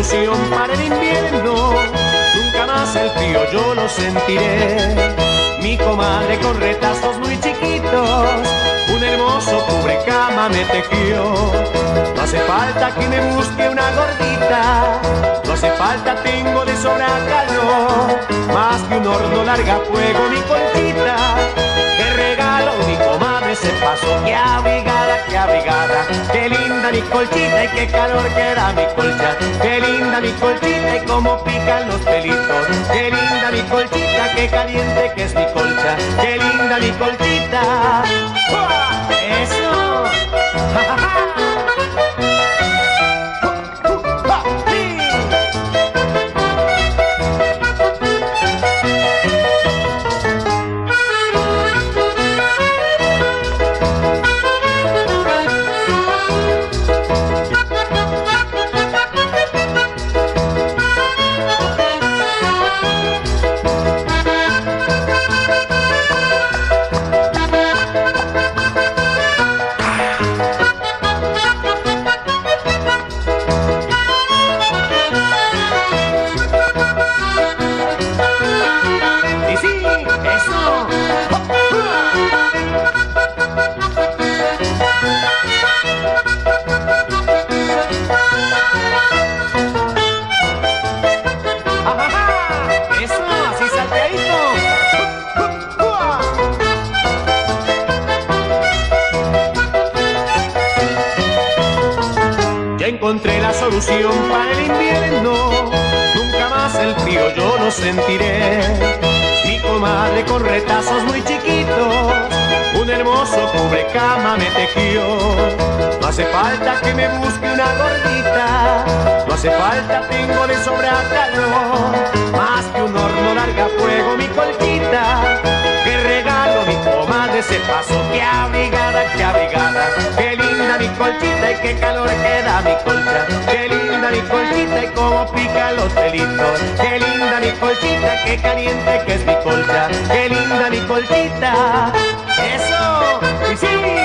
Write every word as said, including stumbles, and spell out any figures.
solución para el invierno. Nunca más el frío yo lo sentiré. Mi comadre con retazos muy chiquitos, un hermoso cubrecama me tejió. No hace falta que me busque una gordita, no hace falta, tengo de sobra calor. Más que un horno larga fuego mi colchita, que regalo mi comadre se pasó. Qué abrigada, qué abrigada, qué linda mi colchita y qué calor que da mi colcha. Qué linda mi colchita y cómo pican los pelitos. Qué linda mi colchita, qué caliente que es mi colcha. Qué linda mi colchita. ¡Uah! ¡Eso! ¡Ja, ja, ja! Encontré la solución para el invierno, nunca más el frío yo lo sentiré. Mi comadre con retazos muy chiquitos, un hermoso cubrecama me tejió. No hace falta que me busque una gordita, no hace falta, tengo de sobra calor. Más que un horno larga fuego mi colchita, que regalo mi comadre se pasó. Qué abrigada, qué abrigada, qué linda mi colchita y qué calor que da mi colcha. Qué linda mi colchita y cómo pican los pelitos. Qué linda mi colchita, qué caliente que es mi colcha. Qué linda mi colchita. Eso, y sí.